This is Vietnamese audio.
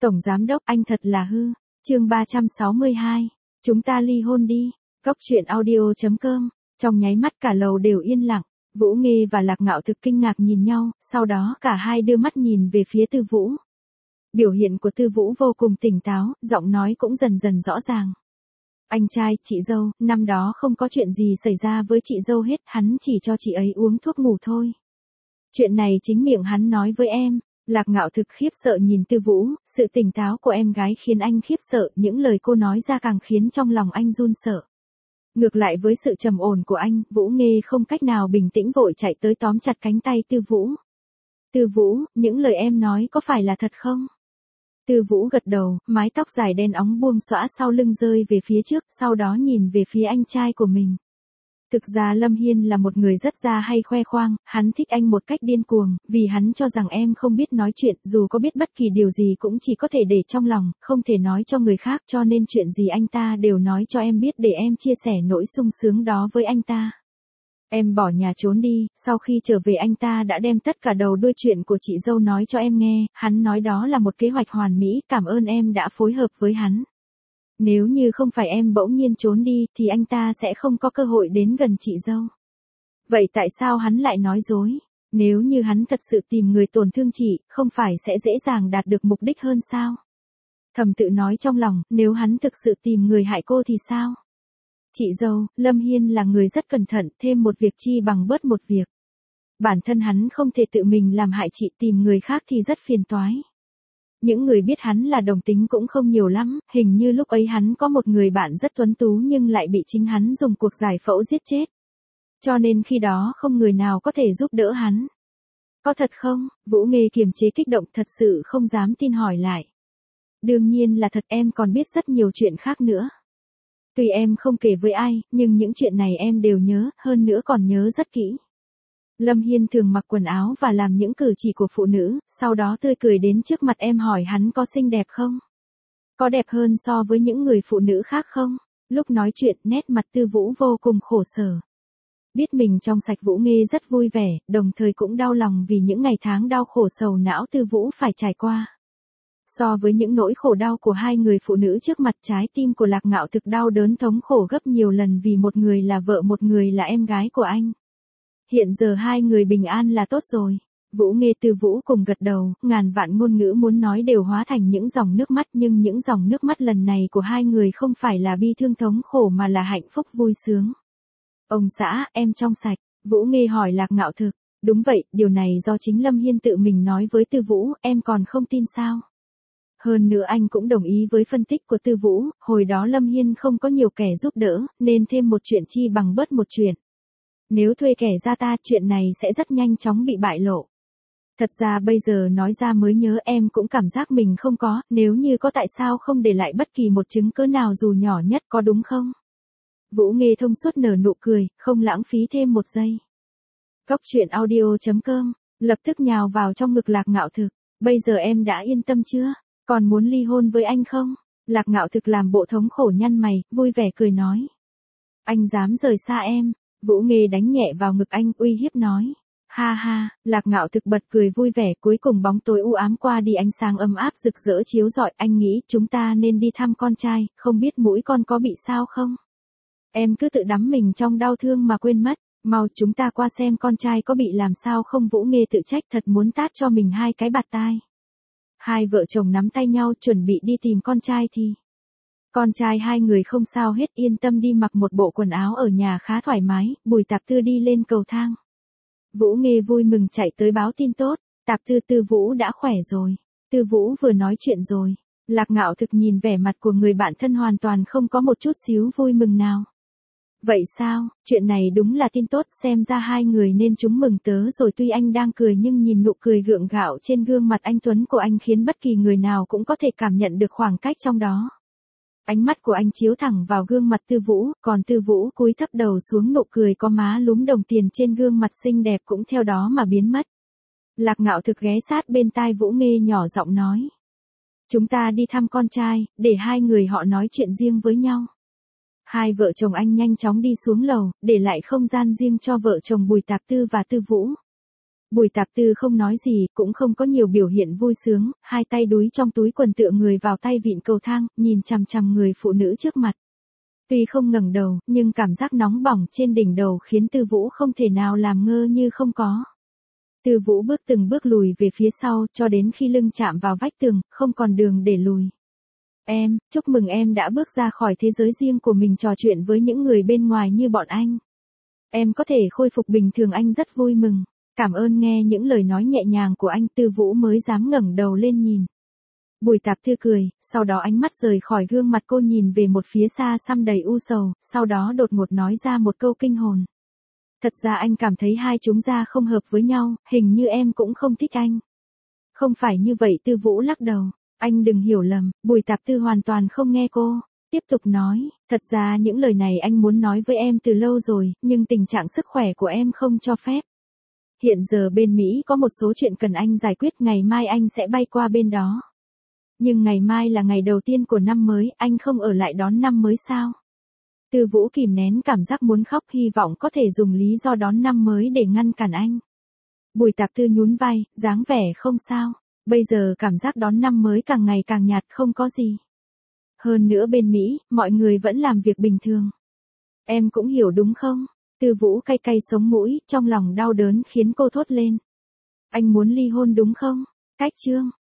Tổng giám đốc anh thật là hư. Chương 362. Chúng ta ly hôn đi. Cốc truyện audio.com. Trong nháy mắt cả lầu đều yên lặng. Vũ Nghê và Lạc Ngạo Thực kinh ngạc nhìn nhau, sau đó cả hai đưa mắt nhìn về phía Tư Vũ. Biểu hiện của Tư Vũ vô cùng tỉnh táo, giọng nói cũng dần dần rõ ràng. Anh trai, chị dâu, năm đó không có chuyện gì xảy ra với chị dâu hết, hắn chỉ cho chị ấy uống thuốc ngủ thôi. Chuyện này chính miệng hắn nói với em. Lạc Ngạo Thực khiếp sợ nhìn Tư Vũ, sự tỉnh táo của em gái khiến anh khiếp sợ, những lời cô nói ra càng khiến trong lòng anh run sợ. Ngược lại với sự trầm ổn của anh, Vũ Nghê không cách nào bình tĩnh vội chạy tới tóm chặt cánh tay Tư Vũ. Tư Vũ, những lời em nói có phải là thật không? Tư Vũ gật đầu, mái tóc dài đen óng buông xõa sau lưng rơi về phía trước, sau đó nhìn về phía anh trai của mình. Thực ra Lâm Hiên là một người rất ra hay khoe khoang, hắn thích anh một cách điên cuồng, vì hắn cho rằng em không biết nói chuyện, dù có biết bất kỳ điều gì cũng chỉ có thể để trong lòng, không thể nói cho người khác, cho nên chuyện gì anh ta đều nói cho em biết để em chia sẻ nỗi sung sướng đó với anh ta. Em bỏ nhà trốn đi, sau khi trở về anh ta đã đem tất cả đầu đuôi chuyện của chị dâu nói cho em nghe, hắn nói đó là một kế hoạch hoàn mỹ, cảm ơn em đã phối hợp với hắn. Nếu như không phải em bỗng nhiên trốn đi thì anh ta sẽ không có cơ hội đến gần chị dâu. Vậy tại sao hắn lại nói dối? Nếu như hắn thật sự tìm người tổn thương chị, không phải sẽ dễ dàng đạt được mục đích hơn sao? Thầm tự nói trong lòng, nếu hắn thực sự tìm người hại cô thì sao? Chị dâu, Lâm Hiên là người rất cẩn thận, thêm một việc chi bằng bớt một việc. Bản thân hắn không thể tự mình làm hại chị, tìm người khác thì rất phiền toái. Những người biết hắn là đồng tính cũng không nhiều lắm, hình như lúc ấy hắn có một người bạn rất tuấn tú nhưng lại bị chính hắn dùng cuộc giải phẫu giết chết. Cho nên khi đó không người nào có thể giúp đỡ hắn. Có thật không? Vũ Nghê kiềm chế kích động, thật sự không dám tin hỏi lại. Đương nhiên là thật, em còn biết rất nhiều chuyện khác nữa. Tuy em không kể với ai, nhưng những chuyện này em đều nhớ, hơn nữa còn nhớ rất kỹ. Lâm Hiên thường mặc quần áo và làm những cử chỉ của phụ nữ, sau đó tươi cười đến trước mặt em hỏi hắn có xinh đẹp không? Có đẹp hơn so với những người phụ nữ khác không? Lúc nói chuyện, nét mặt Tư Vũ vô cùng khổ sở. Biết mình trong sạch, Vũ Nghê rất vui vẻ, đồng thời cũng đau lòng vì những ngày tháng đau khổ sầu não Tư Vũ phải trải qua. So với những nỗi khổ đau của hai người phụ nữ trước mặt, trái tim của Lạc Ngạo Thực đau đớn thống khổ gấp nhiều lần vì một người là vợ, một người là em gái của anh. Hiện giờ hai người bình an là tốt rồi. Vũ Nghê Tư Vũ cùng gật đầu, ngàn vạn ngôn ngữ muốn nói đều hóa thành những dòng nước mắt, nhưng những dòng nước mắt lần này của hai người không phải là bi thương thống khổ mà là hạnh phúc vui sướng. Ông xã, em trong sạch. Vũ Nghê hỏi Lạc Ngạo Thực. Đúng vậy, điều này do chính Lâm Hiên tự mình nói với Tư Vũ, em còn không tin sao? Hơn nữa anh cũng đồng ý với phân tích của Tư Vũ, hồi đó Lâm Hiên không có nhiều kẻ giúp đỡ, nên thêm một chuyện chi bằng bớt một chuyện. Nếu thuê kẻ ra ta, chuyện này sẽ rất nhanh chóng bị bại lộ. Thật ra bây giờ nói ra mới nhớ, em cũng cảm giác mình không có, nếu như có tại sao không để lại bất kỳ một chứng cứ nào dù nhỏ nhất, có đúng không? Vũ Nghê thông suốt nở nụ cười, không lãng phí thêm một giây. Cốc truyện audio.com, lập tức nhào vào trong ngực Lạc Ngạo Thực. Bây giờ em đã yên tâm chưa? Còn muốn ly hôn với anh không? Lạc Ngạo Thực làm bộ thống khổ nhăn mày, vui vẻ cười nói. Anh dám rời xa em. Vũ Nghê đánh nhẹ vào ngực anh, uy hiếp nói. Ha ha, Lạc Ngạo Thực bật cười vui vẻ, cuối cùng bóng tối u ám qua đi, ánh sáng ấm áp rực rỡ chiếu rọi, anh nghĩ chúng ta nên đi thăm con trai, không biết mũi con có bị sao không? Em cứ tự đắm mình trong đau thương mà quên mất, mau chúng ta qua xem con trai có bị làm sao không. Vũ Nghê tự trách, thật muốn tát cho mình hai cái bạt tai. Hai vợ chồng nắm tay nhau chuẩn bị đi tìm con trai thì... Con trai hai người không sao hết, yên tâm đi, mặc một bộ quần áo ở nhà khá thoải mái, Bùi Tạp Tư đi lên cầu thang. Vũ Nghê vui mừng chạy tới báo tin tốt, Tạp Tư, Tư Vũ đã khỏe rồi. Tư Vũ vừa nói chuyện rồi. Lạc Ngạo Thực nhìn vẻ mặt của người bạn thân hoàn toàn không có một chút xíu vui mừng nào. Vậy sao, chuyện này đúng là tin tốt, xem ra hai người nên chúng mừng tớ rồi. Tuy anh đang cười nhưng nhìn nụ cười gượng gạo trên gương mặt anh tuấn của anh khiến bất kỳ người nào cũng có thể cảm nhận được khoảng cách trong đó. Ánh mắt của anh chiếu thẳng vào gương mặt Tư Vũ, còn Tư Vũ cúi thấp đầu xuống, nụ cười có má lúm đồng tiền trên gương mặt xinh đẹp cũng theo đó mà biến mất. Lạc Ngạo Thực ghé sát bên tai Vũ Nghê nhỏ giọng nói. Chúng ta đi thăm con trai, để hai người họ nói chuyện riêng với nhau. Hai vợ chồng anh nhanh chóng đi xuống lầu, để lại không gian riêng cho vợ chồng Bùi Tạp Tư và Tư Vũ. Bùi Tạp Tư không nói gì, cũng không có nhiều biểu hiện vui sướng, hai tay đúi trong túi quần tựa người vào tay vịn cầu thang, nhìn chằm chằm người phụ nữ trước mặt. Tuy không ngẩng đầu, nhưng cảm giác nóng bỏng trên đỉnh đầu khiến Tư Vũ không thể nào làm ngơ như không có. Tư Vũ bước từng bước lùi về phía sau, cho đến khi lưng chạm vào vách tường, không còn đường để lùi. Em, chúc mừng em đã bước ra khỏi thế giới riêng của mình, trò chuyện với những người bên ngoài như bọn anh. Em có thể khôi phục bình thường, anh rất vui mừng. Cảm ơn. Nghe những lời nói nhẹ nhàng của anh, Tư Vũ mới dám ngẩng đầu lên nhìn. Bùi Tạp Tư cười, sau đó ánh mắt rời khỏi gương mặt cô nhìn về một phía xa xăm đầy u sầu, sau đó đột ngột nói ra một câu kinh hồn. Thật ra anh cảm thấy hai chúng ta không hợp với nhau, hình như em cũng không thích anh. Không phải như vậy, Tư Vũ lắc đầu. Anh đừng hiểu lầm. Bùi Tạp Tư hoàn toàn không nghe cô. Tiếp tục nói, thật ra những lời này anh muốn nói với em từ lâu rồi, nhưng tình trạng sức khỏe của em không cho phép. Hiện giờ bên Mỹ có một số chuyện cần anh giải quyết, ngày mai anh sẽ bay qua bên đó. Nhưng ngày mai là ngày đầu tiên của năm mới, anh không ở lại đón năm mới sao? Tư Vũ kìm nén cảm giác muốn khóc, hy vọng có thể dùng lý do đón năm mới để ngăn cản anh. Bùi Tạp Tư nhún vai, dáng vẻ không sao. Bây giờ cảm giác đón năm mới càng ngày càng nhạt, không có gì. Hơn nữa bên Mỹ, mọi người vẫn làm việc bình thường. Em cũng hiểu đúng không? Tư Vũ cay cay sống mũi, trong lòng đau đớn khiến cô thốt lên. Anh muốn ly hôn đúng không? Cách chương